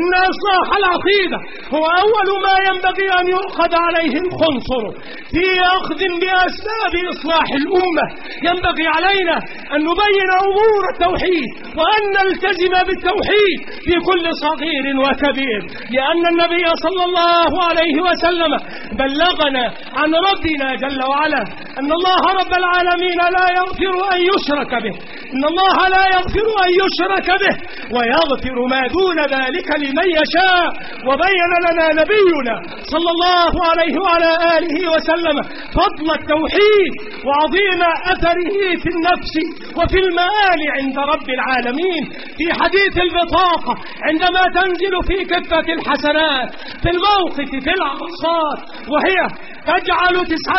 وأن إصلاح العقيدة هو أول ما ينبغي أن يؤخذ عليه الخنصر في أخذ بأسباب إصلاح الأمة. ينبغي علينا أن نبين أمور التوحيد وأن نلتزم بالتوحيد في كل صغير وكبير، لأن النبي صلى الله عليه وسلم بلغنا عن ربنا جل وعلا أن الله رب العالمين لا يغفر أن يشرك به، إن الله لا يغفر أن يشرك به ويغفر ما دون ذلك لمن يشاء. وبين لنا نبينا صلى الله عليه وعلى آله وسلم فضل التوحيد وعظيم أثره في النفس وفي المآل عند رب العالمين. في حديث البطاقة عندما تنزل في كفة الحسنات في الموقف في العرصات وهي تجعل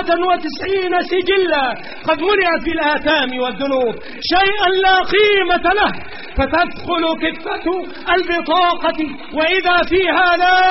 99 سجلا قد ملئت بالآثام والذنوب شيئا لا قيمة له، فتدخل كفة البطاقة وإذا فيها لا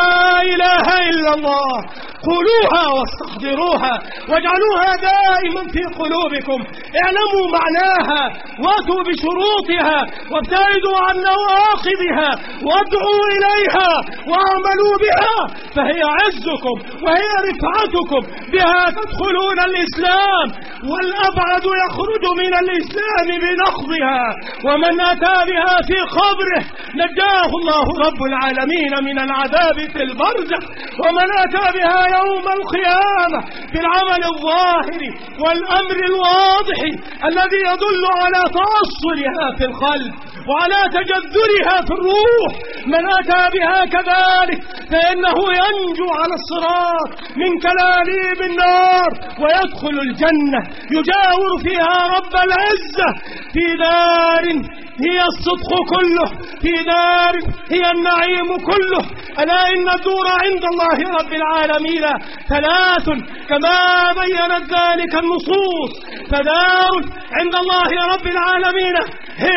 إله إلا الله. قولوها واستحضروها واجعلوها دائما في قلوبكم، اعلموا معناها واتوا بشروطها وابتعدوا عن نواقضها وادعوا إليها واعملوا بها، فهي عزكم وهي رفعتكم، بها تدخلون الإسلام والأبعد يخرج من الإسلام بنقضها. ومن أتى بها في قبره نجاه الله رب العالمين من العذاب في البرزخ، ومن أتى بها يوم القيامة بالعمل الظاهر والأمر الواضح الذي يدل على تأصلها في القلب وعلى تجذرها في الروح، من أتى بها كذلك فإنه ينجو على الصراط من كلاليب النار ويدخل الجنة يجاور فيها رب العزة في دار هي الصدق كله، في دار هي النعيم كله. ألا إن الدور عند الله رب العالمين ثلاث كما بينت ذلك النصوص، فدار عند الله رب العالمين هي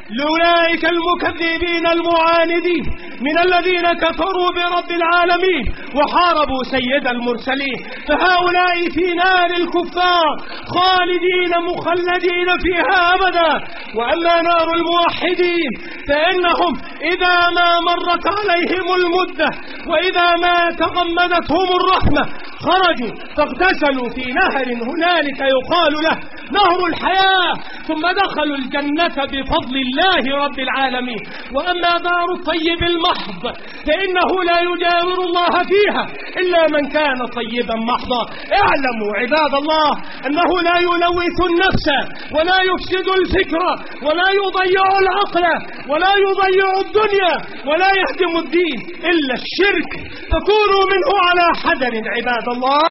لأولئك المكذبين المعاندين من الذين كفروا برب العالمين وحاربوا سيد المرسلين، فهؤلاء في نار الكفار خالدين مخلدين فيها أبدا. وأما نار الموحدين فإنهم إذا ما مرت عليهم المدة وإذا ما تغمدتهم الرحمة خرجوا فاغتسلوا في نهر هنالك يقال له نهر الحياة، ثم دخلوا الجنة بفضل الله رب العالمين. وأما دار الطيب المحض فإنه لا يجاور الله فيها إلا من كان طيبا محضا. اعلموا عباد الله أنه لا يلوث النفس ولا يفسد الفكر ولا يضيع العقل ولا يضيع الدنيا ولا يهدم الدين إلا الشرك، فكونوا منه على حذر عباد الله.